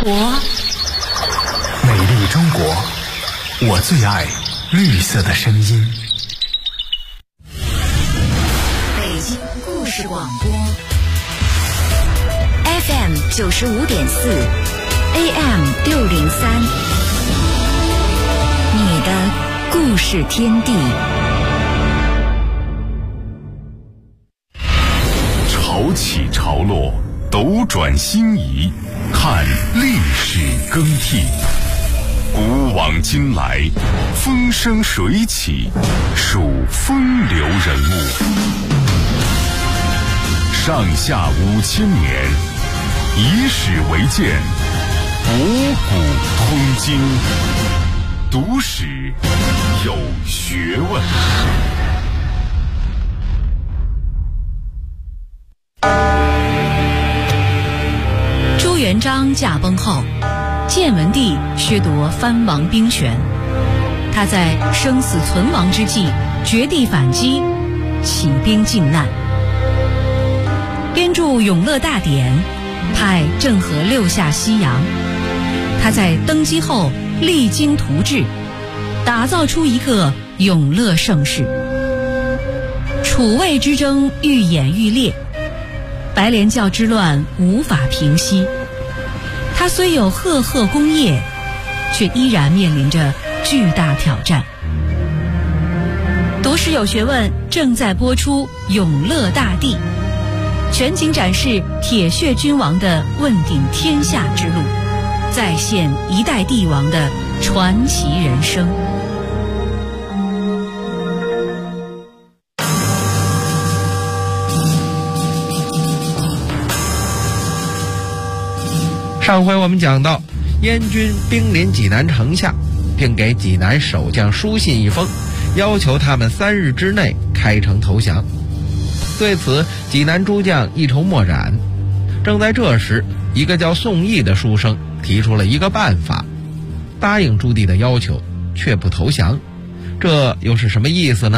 国，美丽中国，我最爱绿色的声音。 北京故事广播 FM 95.4 AM 603，你的故事天地。 潮起潮落，斗转星移，看历史更替。古往今来，风生水起，数风流人物。上下5000年，以史为鉴，博古通今，读史有学问。 朱元璋驾崩后，建文帝削夺藩王兵权，他在生死存亡之际绝地反击，起兵靖难，编著《永乐大典》，派郑和6下西洋。他在登基后励精图治，打造出一个永乐盛世。楚魏之争愈演愈烈，白莲教之乱无法平息。他虽有赫赫功业，却依然面临着巨大挑战。读史有学问正在播出《永乐大帝》，全景展示铁血君王的问鼎天下之路，再现一代帝王的传奇人生。 上回我们讲到，燕军兵临济南城下，并给济南守将书信一封，要求他们3日之内开城投降。对此，济南诸将一筹莫展。正在这时，一个叫宋义的书生提出了一个办法，答应朱棣的要求，却不投降。这又是什么意思呢？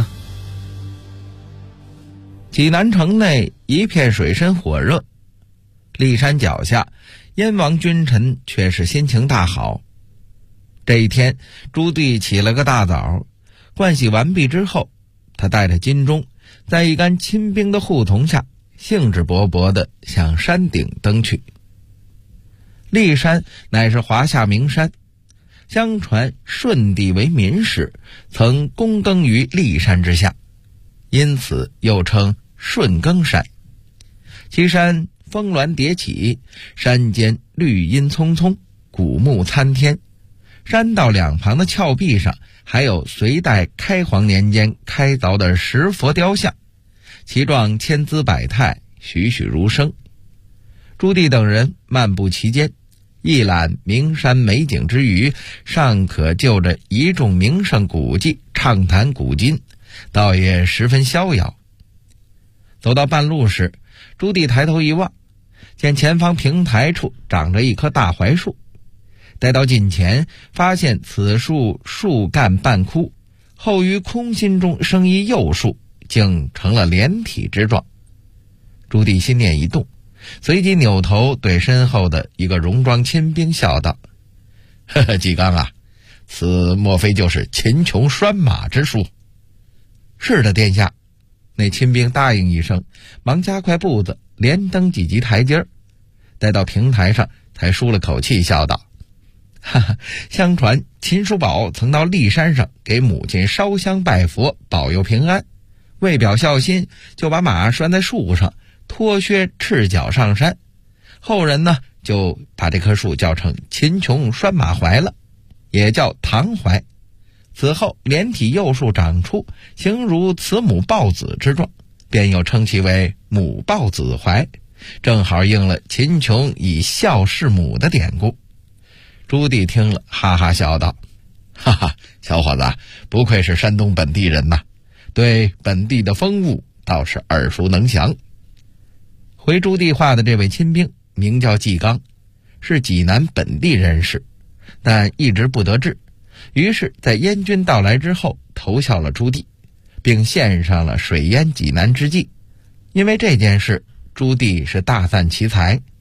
济南城内一片水深火热，骊山脚下，燕王君臣却是心情大好。这一天，朱棣起了个大早，盥洗完毕之后，他带着金钟，在一干亲兵的护同下，兴致勃勃地向山顶登去。骊山乃是华夏名山，相传舜帝为民士，曾躬耕于骊山之下，因此又称舜耕山。其山峰峦叠起，山间绿荫葱葱，古木参天。山道两旁的峭壁上还有隋代开皇年间开凿的石佛雕像，其状千姿百态，栩栩如生。朱棣等人漫步其间，一览名山美景之余，尚可就着一众名胜古迹畅谈古今，倒也十分逍遥。走到半路时，朱棣抬头一望，见前方平台处长着一棵大槐树，待到近前，发现此树树干半枯，后于空心中生一幼树，竟成了连体之状。朱棣心念一动，随即扭头对身后的一个戎装亲兵笑道：“呵呵，纪刚啊，此莫非就是秦琼拴马之术？”“是的，殿下。”那亲兵答应一声，忙加快步子，连登几级台阶儿。待到平台上，才舒了口气，笑道：“哈哈，相传秦叔宝曾到骊山上给母亲烧香拜佛，保佑平安。为表孝心，就把马拴在树上，脱靴赤脚上山。后人呢，就把这棵树叫成秦琼拴马槐了，也叫唐槐。此后连体幼树长出，形如慈母抱子之状，便又称其为母抱子槐，正好应了秦琼以孝事母的典故。”朱棣听了，哈哈笑道：“哈哈，小伙子，不愧是山东本地人呐，对本地的风物倒是耳熟能详。”回朱棣话的这位亲兵名叫纪刚，是济南本地人士，但一直不得志，于是在燕军到来之后投效了朱棣，并献上了水淹济南之计。因为这件事，朱棣是大赞其才，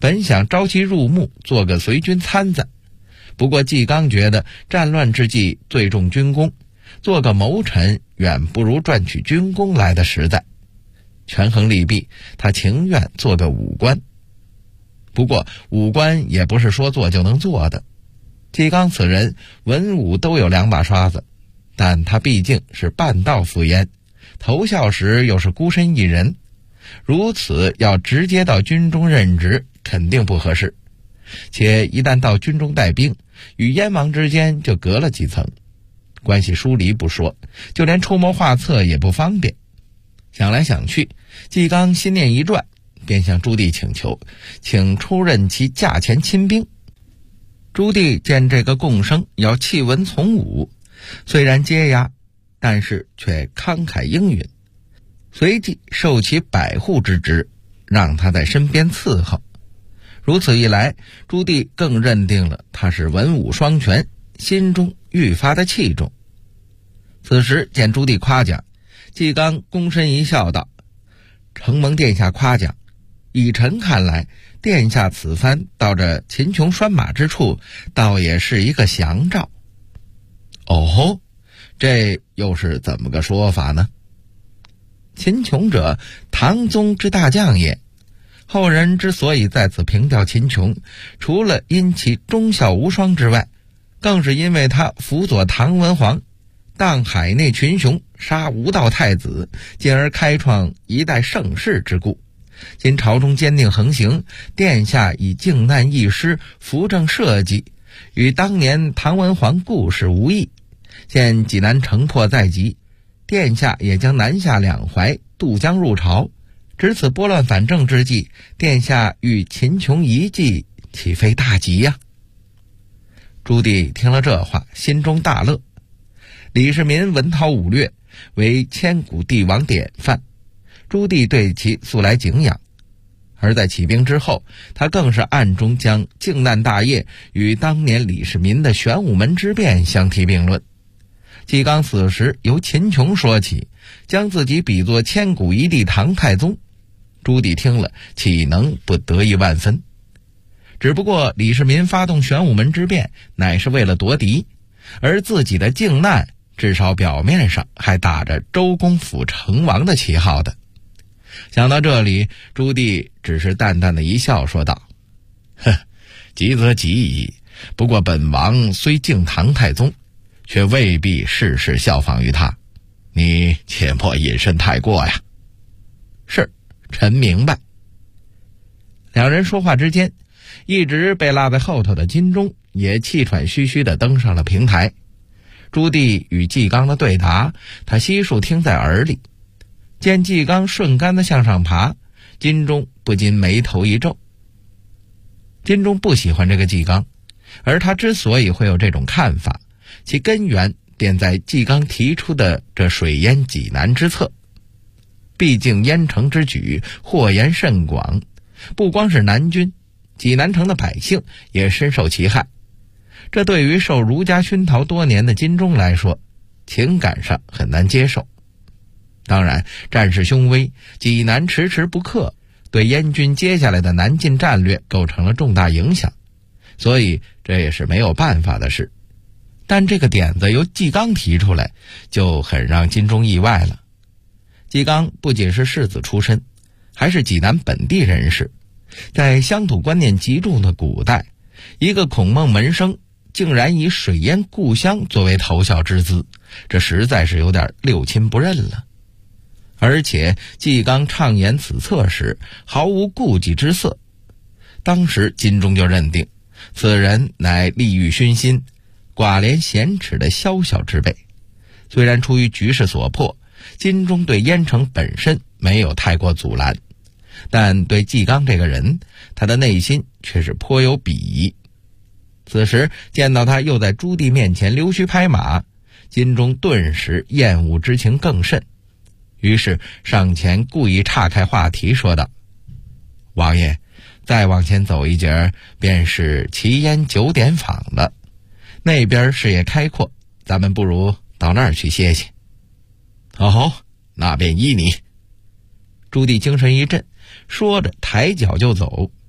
本想招其入幕，做个随军参赞，不过纪纲觉得战乱之际最重军功，做个谋臣远不如赚取军功来的实在。权衡利弊，他情愿做个武官。不过武官也不是说做就能做的，纪纲此人文武都有两把刷子，但他毕竟是半道赴燕，投效时又是孤身一人，如此要直接到军中任职肯定不合适，且一旦到军中带兵，与燕王之间就隔了几层，关系疏离不说，就连出谋划策也不方便。想来想去，纪纲心念一转，便向朱棣请求，请出任其驾前亲兵。朱棣见这个贡生要弃文从武，虽然接押，但是却慷慨应允，随即授其百户之职，让他在身边伺候。如此一来，朱棣更认定了他是文武双全，心中愈发的器重。此时见朱棣夸奖，纪纲躬身一笑道：“承蒙殿下夸奖，以臣看来，殿下此番到这秦琼拴马之处，倒也是一个祥兆。”哦，这又是怎么个说法呢？秦琼者，唐宗之大将也。后人之所以在此凭吊秦琼，除了因其忠孝无双之外，更是因为他辅佐唐文皇，荡海内群雄，杀无道太子，进而开创一代盛世之故。今朝中坚定横行，殿下以靖难易师，扶正社稷，与当年唐文皇故事无异。现济南城破在即，殿下也将南下两淮，渡江入朝，值此拨乱反正之际，殿下与秦琼一计，岂非大吉呀？朱棣听了这话，心中大乐。李世民文韬武略，为千古帝王典范，朱棣对其素来敬仰。而在起兵之后，他更是暗中将靖难大业与当年李世民的玄武门之变相提并论。纪纲此时由秦琼说起，将自己比作千古一帝唐太宗，朱棣听了岂能不得意万分？只不过李世民发动玄武门之变乃是为了夺嫡，而自己的靖难至少表面上还打着周公辅成王的旗号的。想到这里，朱棣只是淡淡的一笑，说道：“急则急矣，不过本王虽敬唐太宗，却未必事事效仿于他，你切莫引申太过呀。”“是，臣明白。”两人说话之间，一直被落在后头的金钟也气喘吁吁地登上了平台。朱棣与纪纲的对答，他悉数听在耳里。见纪纲顺杆地向上爬，金钟不禁眉头一皱。金钟不喜欢这个纪纲，而他之所以会有这种看法，其根源便在纪纲提出的这水淹济南之策。毕竟燕城之举祸延甚广，不光是南军，济南城的百姓也深受其害。这对于受儒家熏陶多年的金钟来说，情感上很难接受。当然，战事凶危，济南迟迟不克，对燕军接下来的南进战略构成了重大影响，所以这也是没有办法的事。但这个点子由纪纲提出来，就很让金钟意外了。纪纲不仅是士子出身，还是济南本地人士，在乡土观念极重的古代，一个孔孟门生竟然以水淹故乡作为投效之资，这实在是有点六亲不认了。而且纪纲畅言此策时毫无顾忌之色，当时金钟就认定此人乃利欲熏心、寡廉鲜耻的宵小之辈。虽然出于局势所迫，金钟对燕城本身没有太过阻拦，但对纪纲这个人，他的内心却是颇有鄙夷。此时见到他又在朱棣面前溜须拍马，金钟顿时厌恶之情更甚，于是上前故意岔开话题，说道：“王爷，再往前走一截便是齐燕9点坊了，那边视野开阔，咱们不如到那儿去歇歇。”“哦，那便依你。”朱棣精神一振，说着抬脚就走。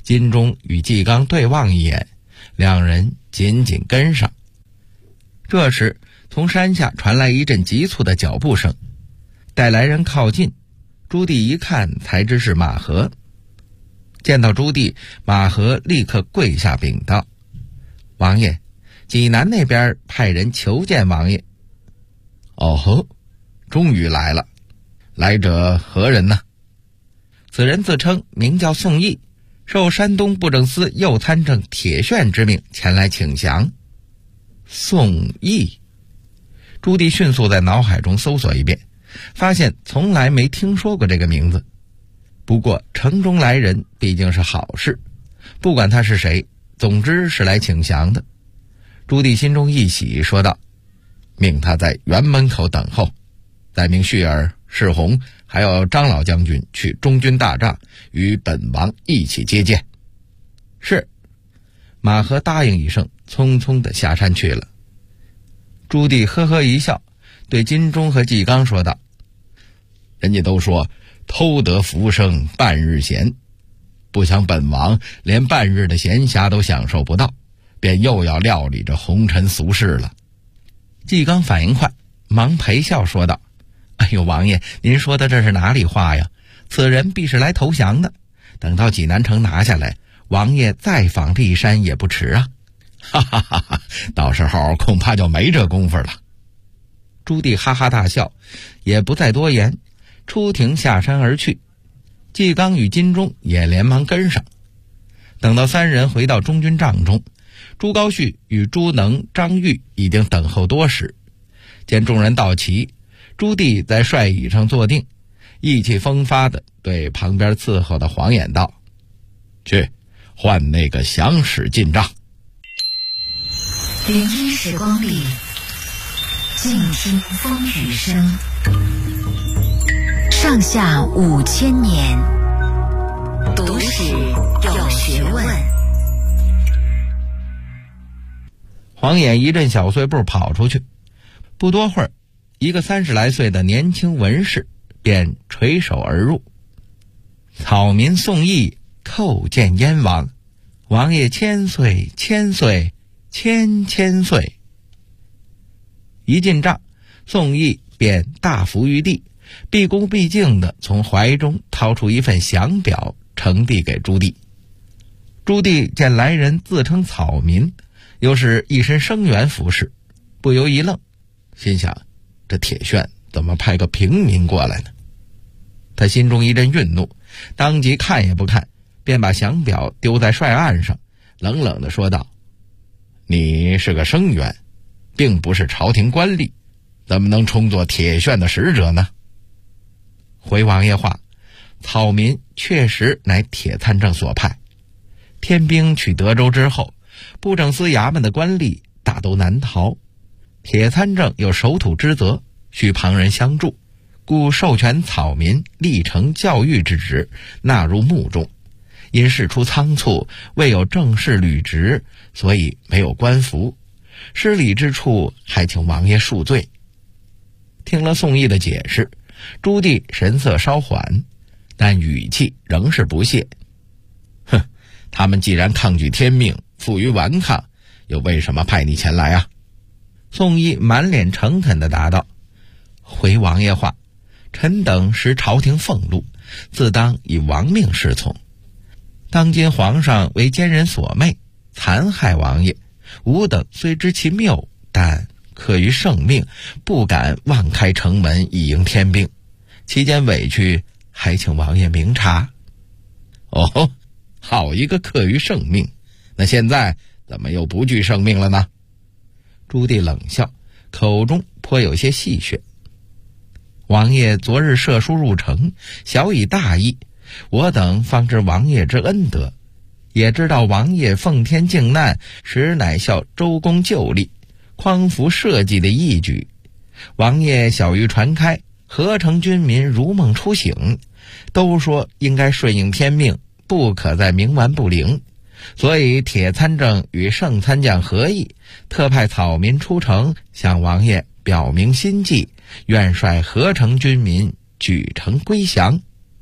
金钟与纪刚对望一眼，两人紧紧跟上。这时从山下传来一阵急促的脚步声，待来人靠近，朱棣一看才知是马和。见到朱棣，马和立刻跪下禀道：王爷，济南那边派人求见王爷。 哦吼，终于来了，来者何人呢？ 此人自称名叫宋义，受山东布政司右参政铁铉之命前来请降。宋义，朱棣迅速在脑海中搜索一遍，发现从来没听说过这个名字。不过城中来人毕竟是好事，不管他是谁，总之是来请降的。朱棣心中一喜，说道：命他在辕门口等候，再命旭儿、世宏还有张老将军去中军大帐与本王一起接见。是。马和答应一声，匆匆地下山去了。朱棣呵呵一笑，对金钟和纪刚说道： 人家都说偷得浮生半日闲，不想本王连半日的闲暇都享受不到，便又要料理这红尘俗事了。 纪刚反应快，忙陪笑说道：哎呦，王爷，您说的这是哪里话呀？此人必是来投降的，等到济南城拿下来，王爷再访骊山也不迟啊。 哈哈哈哈，到时候恐怕就没这功夫了。 朱棣哈哈大笑，也不再多言，出庭下山而去。纪刚与金钟也连忙跟上。等到三人回到中军帐中，朱高煦与朱能、张玉已经等候多时。见众人到齐，朱棣在帅椅上坐定，意气风发地对旁边伺候的黄衍道： 去换那个降使进帐。 聆听时光里，静听风雨声。上下5000年，读史有学问。 黄衍一阵小碎步跑出去，不多会儿，一个30来岁的年轻文士便垂手而入：草民宋义叩见燕王，王爷千岁千岁千千岁。一进帐，宋义便大伏于地，毕恭毕敬地从怀中掏出一份降表，呈递给朱棣。朱棣见来人自称草民，又是一身生员服饰，不由一愣，心想这铁铉怎么派个平民过来呢？他心中一阵愠怒，当即看也不看，便把降表丢在帅案上，冷冷地说道：你是个生员，并不是朝廷官吏，怎么能充作铁铉的使者呢？回王爷话，草民确实乃铁参政所派。天兵取德州之后，布政司衙门的官吏大都难逃，铁参政有守土之责，需旁人相助，故授权草民历承教育之职，纳入幕中。因事出仓促，未有正式履职，所以没有官服，失礼之处，还请王爷恕罪。听了宋义的解释，朱棣神色稍缓，但语气仍是不屑：哼，他们既然抗拒天命，负隅顽抗，又为什么派你前来啊？宋义满脸诚恳地答道：回王爷话，臣等识朝廷俸禄，自当以王命侍从。当今皇上为奸人所媚，残害王爷，吾等虽知其谬，但刻于圣命，不敢妄开城门以迎天兵，其间委屈，还请王爷明察。哦，好一个刻于圣命，那现在怎么又不惧圣命了呢？朱棣冷笑，口中颇有些戏谑：王爷昨日射书入城，小以大义，我等方知王爷之恩德，也知道王爷奉天靖难，实乃效周公旧例，匡扶社稷的义举。王爷晓谕传开，何成军民如梦初醒，都说应该顺应天命，不可再冥顽不灵，所以铁参政与圣参将合议，特派草民出城，向王爷表明心迹，愿率合成军民举城归降。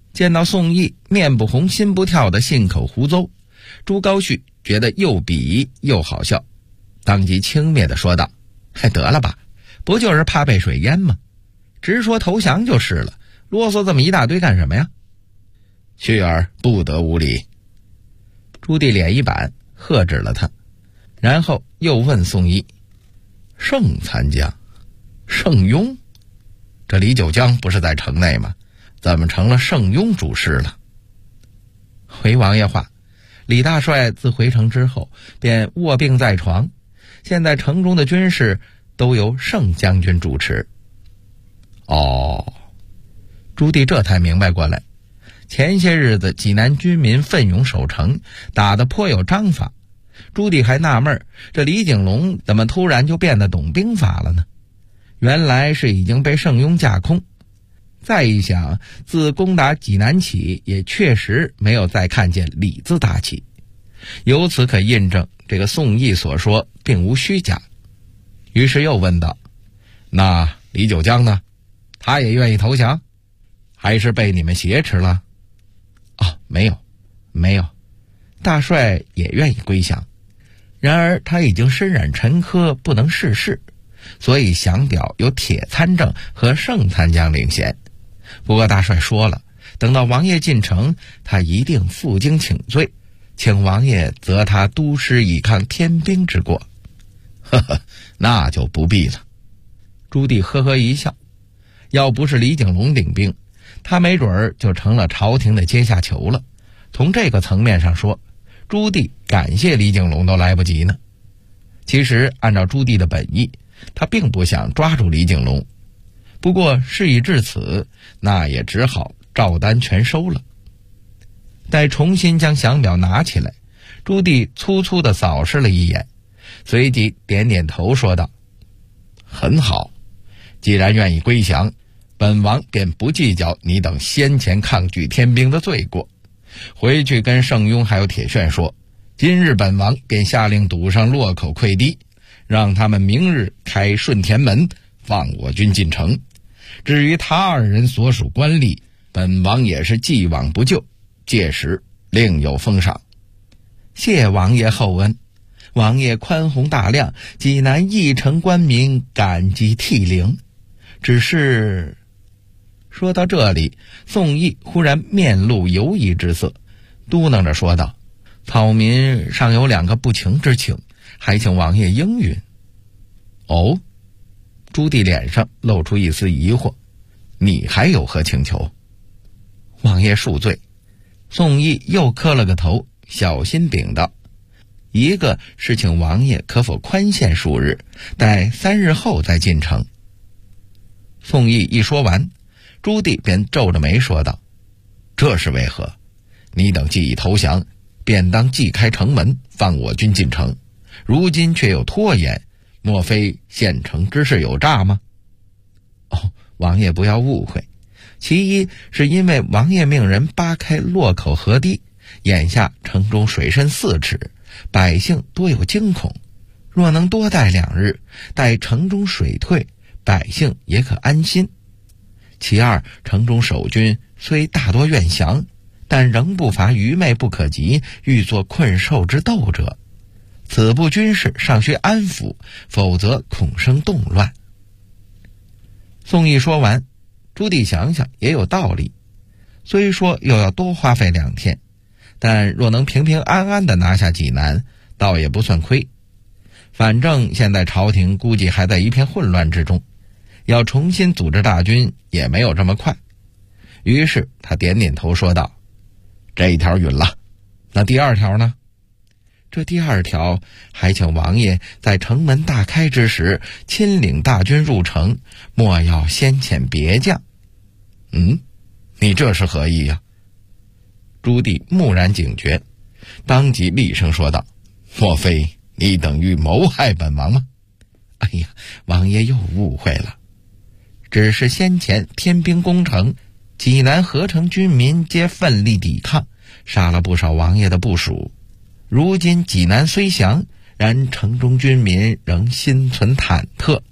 见到宋义面不红心不跳的信口胡诌，朱高煦觉得又鄙夷又好笑，当即轻蔑地说道：得了吧，不就是怕被水淹吗？直说投降就是了，啰嗦这么一大堆干什么呀？ 旭儿不得无礼。 朱棣脸一板，喝止了他，然后又问宋义： 盛参将，盛庸，这李九江不是在城内吗？怎么成了盛庸主事了？ 回王爷话，李大帅自回城之后便卧病在床，现在城中的军事都由盛将军主持。 哦， 朱棣这才明白过来，前些日子济南军民奋勇守城，打得颇有章法。朱棣还纳闷，这李景龙怎么突然就变得懂兵法了呢？原来是已经被盛庸架空。再一想，自攻打济南起，也确实没有再看见李字大旗，由此可印证这个宋义所说并无虚假。于是又问道： 那李九江呢？他也愿意投降，还是被你们挟持了？ 没有，大帅也愿意归降，然而他已经身染沉疴，不能事事，所以降表由铁参政和盛参将领衔。不过大帅说了，等到王爷进城，他一定负荆请罪，请王爷责他督师以抗天兵之过。 那就不必了。 朱棣呵呵一笑，要不是李景龙领兵，他没准儿就成了朝廷的阶下囚了。从这个层面上说，朱棣感谢李景龙都来不及呢。其实按照朱棣的本意，他并不想抓住李景龙，不过事已至此，那也只好照单全收了。待重新将降表拿起来，朱棣粗粗地扫视了一眼，随即点点头说道： 很好，既然愿意归降，本王便不计较你等先前抗拒天兵的罪过，回去跟盛庸还有铁铉说，今日本王便下令堵上洛口溃堤，让他们明日开顺天门，放我军进城。至于他二人所属官吏，本王也是既往不咎，届时另有封赏。 谢王爷厚恩，王爷宽宏大量，济南一城官民感激涕零。只是说到这里，宋义忽然面露犹疑之色，嘟囔着说道：草民尚有2个不情之请，还请王爷应允。 哦， 朱棣脸上露出一丝疑惑，你还有何请求？王爷恕罪。宋义又磕了个头，小心禀道：一个是请王爷可否宽限数日，待3日后再进城。宋义一说完，朱棣便皱着眉说道： 这是为何？你等既已投降，便当即开城门，放我军进城，如今却又拖延，莫非县城之事有诈吗？ 王爷不要误会，其一是因为王爷命人扒开洛口河堤，眼下城中水深4尺，百姓多有惊恐，若能多待2日，待城中水退，百姓也可安心。其二，城中守军虽大多愿降，但仍不乏愚昧不可及，欲作困兽之斗者。此部军事尚需安抚，否则恐生动乱。宋义说完，朱棣想想也有道理，虽说又要多花费2天，但若能平平安安地拿下济南，倒也不算亏。反正现在朝廷估计还在一片混乱之中，要重新组织大军也没有这么快。于是他点点头说道： 这一条允了，那第2条呢？ 这第2条还请王爷在城门大开之时，亲领大军入城，莫要先遣别将。 你这是何意呀？ 朱棣蓦然警觉，当即厉声说道： 莫非你等欲谋害本王吗？ 哎呀，王爷又误会了，只是先前天兵攻城，济南合城军民皆奋力抵抗，杀了不少王爷的部属。如今济南虽降，然城中军民仍心存忐忑，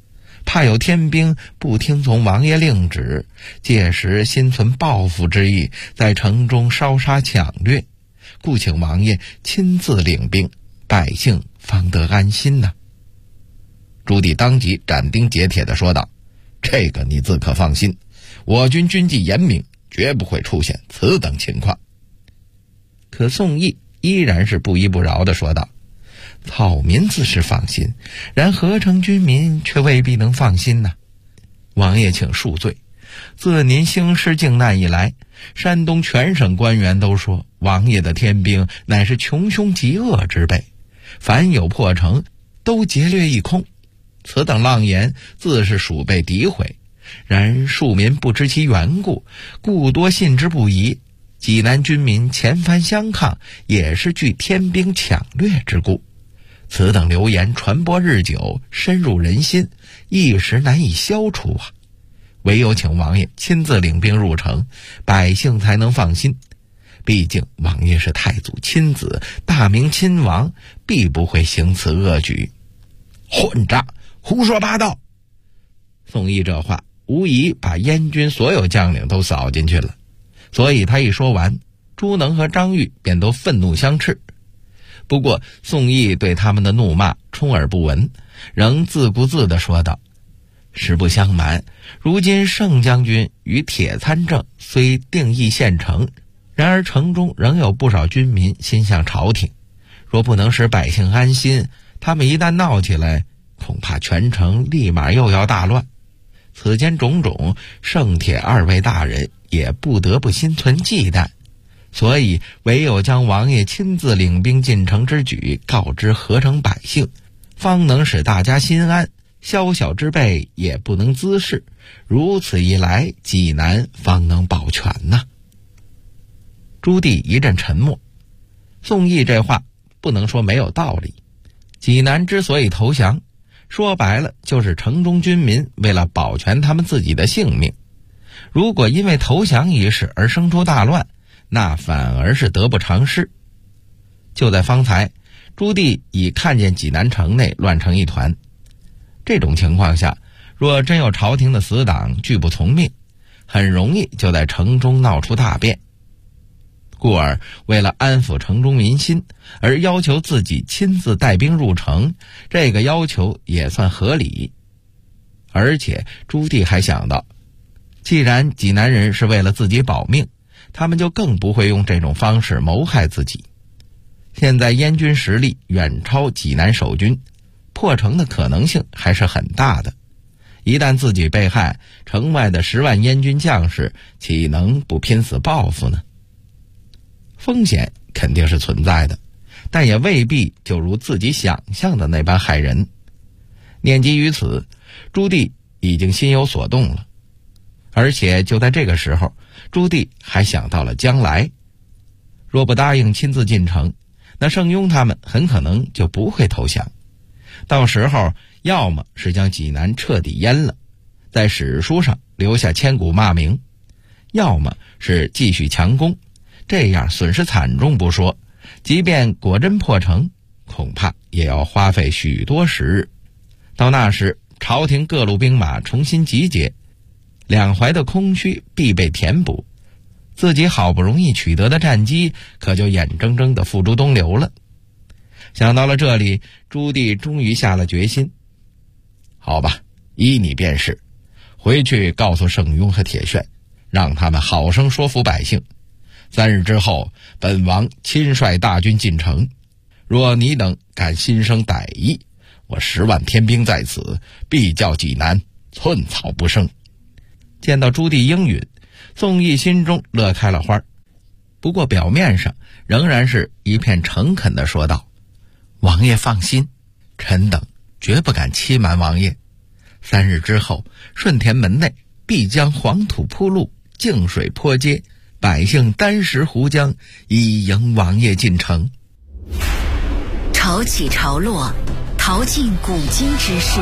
怕有天兵不听从王爷令旨，届时心存报复之意，在城中烧杀抢掠，故请王爷亲自领兵，百姓方得安心呢。朱棣当即斩钉截铁地说道：这个你自可放心，我军军纪严明，绝不会出现此等情况。可宋义依然是不依不饶地说道：草民自是放心，然合城军民却未必能放心呢。王爷请恕罪，自您兴师靖难以来，山东全省官员都说王爷的天兵乃是穷凶极恶之辈，凡有破城都劫掠一空，此等浪言自是属被诋毁，然庶民不知其缘故，故多信之不疑。济南军民前番相抗，也是据天兵抢掠之故。此等流言传播日久，深入人心，一时难以消除啊！唯有请王爷亲自领兵入城，百姓才能放心。毕竟王爷是太祖亲子，大明亲王，必不会行此恶举。混账，胡说八道！宋义这话无疑把燕军所有将领都扫进去了，所以他一说完，朱能和张玉便都愤怒相斥。不过宋义对他们的怒骂充耳不闻，仍自顾自地说道：实不相瞒，如今盛将军与铁参政虽定义县城，然而城中仍有不少军民心向朝廷，若不能使百姓安心，他们一旦闹起来，恐怕全城立马又要大乱。此间种种，盛铁二位大人也不得不心存忌惮，所以唯有将王爷亲自领兵进城之举告知合城百姓，方能使大家心安，宵小之辈也不能滋事，如此一来，济南方能保全呐。朱棣一阵沉默，宋义这话不能说没有道理。济南之所以投降，说白了就是城中军民为了保全他们自己的性命，如果因为投降一事而生出大乱，那反而是得不偿失。就在方才，朱棣已看见济南城内乱成一团，这种情况下，若真有朝廷的死党拒不从命，很容易就在城中闹出大变。故而为了安抚城中民心，而要求自己亲自带兵入城，这个要求也算合理。而且朱棣还想到，既然济南人是为了自己保命，他们就更不会用这种方式谋害自己。现在燕军实力远超济南守军，破城的可能性还是很大的。一旦自己被害，城外的10万燕军将士岂能不拼死报复呢？风险肯定是存在的，但也未必就如自己想象的那般害人。念及于此，朱棣已经心有所动了。而且就在这个时候，朱棣还想到了将来，若不答应亲自进城，那盛庸他们很可能就不会投降。到时候要么是将济南彻底淹了，在史书上留下千古骂名，要么是继续强攻，这样损失惨重不说，即便果真破城，恐怕也要花费许多时日。到那时，朝廷各路兵马重新集结，两淮的空虚必被填补，自己好不容易取得的战机可就眼睁睁地付诸东流了。想到了这里，朱棣终于下了决心。好吧，依你便是，回去告诉盛庸和铁铉，让他们好生说服百姓。3日之后，本王亲率大军进城，若你等敢心生歹意，我10万天兵在此，必叫济南寸草不生。见到朱棣应允，宋义心中乐开了花，不过表面上仍然是一片诚恳地说道：王爷放心，臣等绝不敢欺瞒王爷。3日之后，顺田门内必将黄土铺路，净水泼街，百姓单食湖江，以迎王爷进城。 潮起潮落，淘尽古今之事，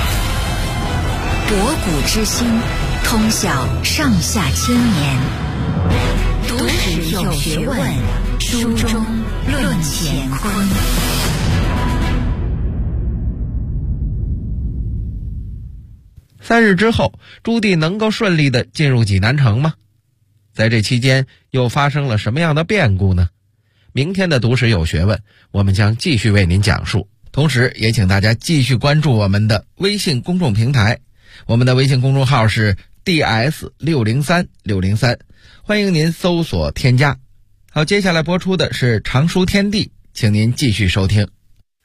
博古之今，通晓上下千年。读史有学问，书中论乾坤。 3日之后，朱棣能够顺利地进入济南城吗？在这期间又发生了什么样的变故呢？明天的读史有学问，我们将继续为您讲述。同时也请大家继续关注我们的微信公众平台，我们的微信公众号是 DS603603，欢迎您搜索添加。好，接下来播出的是常书天地，请您继续收听。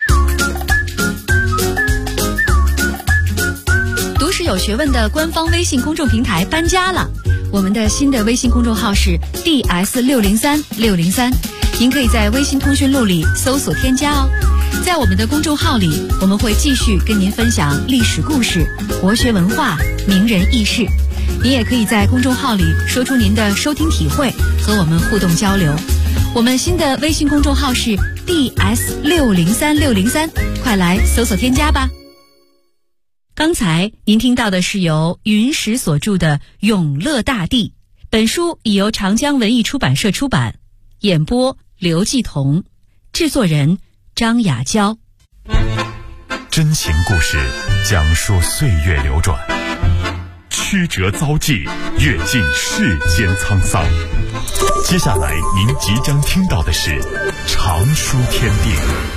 读史有学问的官方微信公众平台搬家了，我们的新的微信公众号是 DS603603，您可以在微信通讯录里搜索添加哦。在我们的公众号里，我们会继续跟您分享历史故事、国学文化、名人轶事。您也可以在公众号里说出您的收听体会，和我们互动交流。我们新的微信公众号是 DS603603，快来搜索添加吧。刚才您听到的是由云石所著的《永乐大帝》，本书已由长江文艺出版社出版，演播刘继彤，制作人张雅娇。 真情故事讲述岁月流转，曲折遭际，阅尽世间沧桑。接下来您即将听到的是常书天地。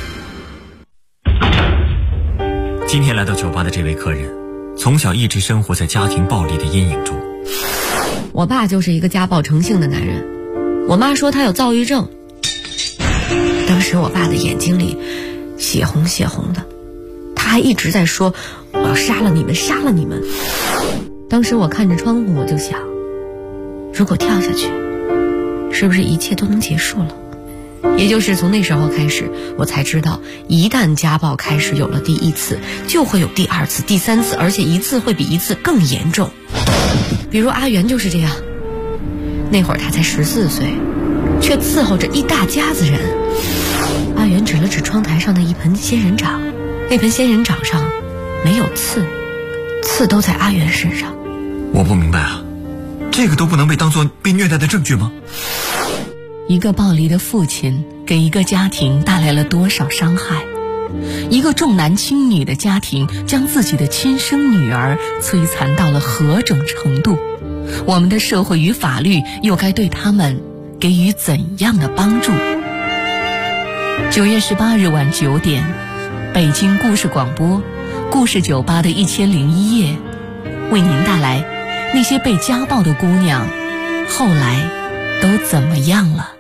今天来到酒吧的这位客人，从小一直生活在家庭暴力的阴影中。 我爸就是一个家暴成性的男人，我妈说他有躁郁症。当时我爸的眼睛里血红血红的，他还一直在说我要杀了你们，杀了你们。当时我看着窗户，我就想，如果跳下去，是不是一切都能结束了？也就是从那时候开始，我才知道，一旦家暴开始有了第一次，就会有第二次、第三次，而且一次会比一次更严重。比如阿元就是这样，那会儿他才14岁，却伺候着一大家子人。阿元指了指窗台上的一盆仙人掌，那盆仙人掌上没有刺，刺都在阿元身上。 我不明白啊，这个都不能被当作被虐待的证据吗？ 一个暴力的父亲给一个家庭带来了多少伤害？一个重男轻女的家庭将自己的亲生女儿摧残到了何种程度？我们的社会与法律又该对他们给予怎样的帮助？9月18日晚9点，北京故事广播故事酒吧的1001夜，为您带来那些被家暴的姑娘后来都怎么样了。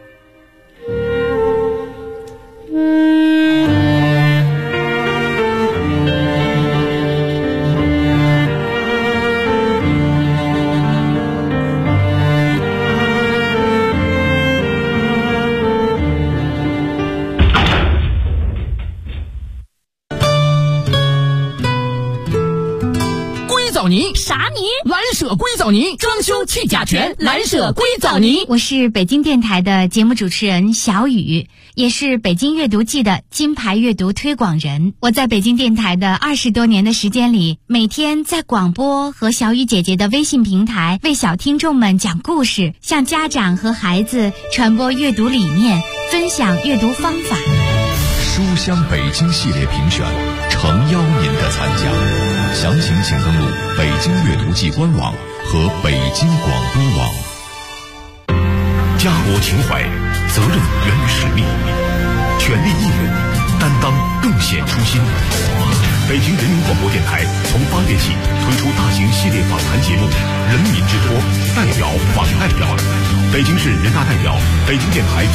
啥泥？蓝舍硅藻泥，装修去甲醛，蓝舍硅藻泥。 我是北京电台的节目主持人小雨，也是北京阅读季的金牌阅读推广人。我在北京电台的20多年的时间里，每天在广播和小雨姐姐的微信平台为小听众们讲故事，向家长和孩子传播阅读理念，分享阅读方法。 书香北京系列评选，诚邀您的参加。详情请登录北京阅读季官网和北京广播网。 家国情怀，责任源于使命，权力义务，担当更显初心。北京人民广播电台从8月起推出大型系列访谈节目《人民之托》，代表访代表，北京市人大代表，北京电台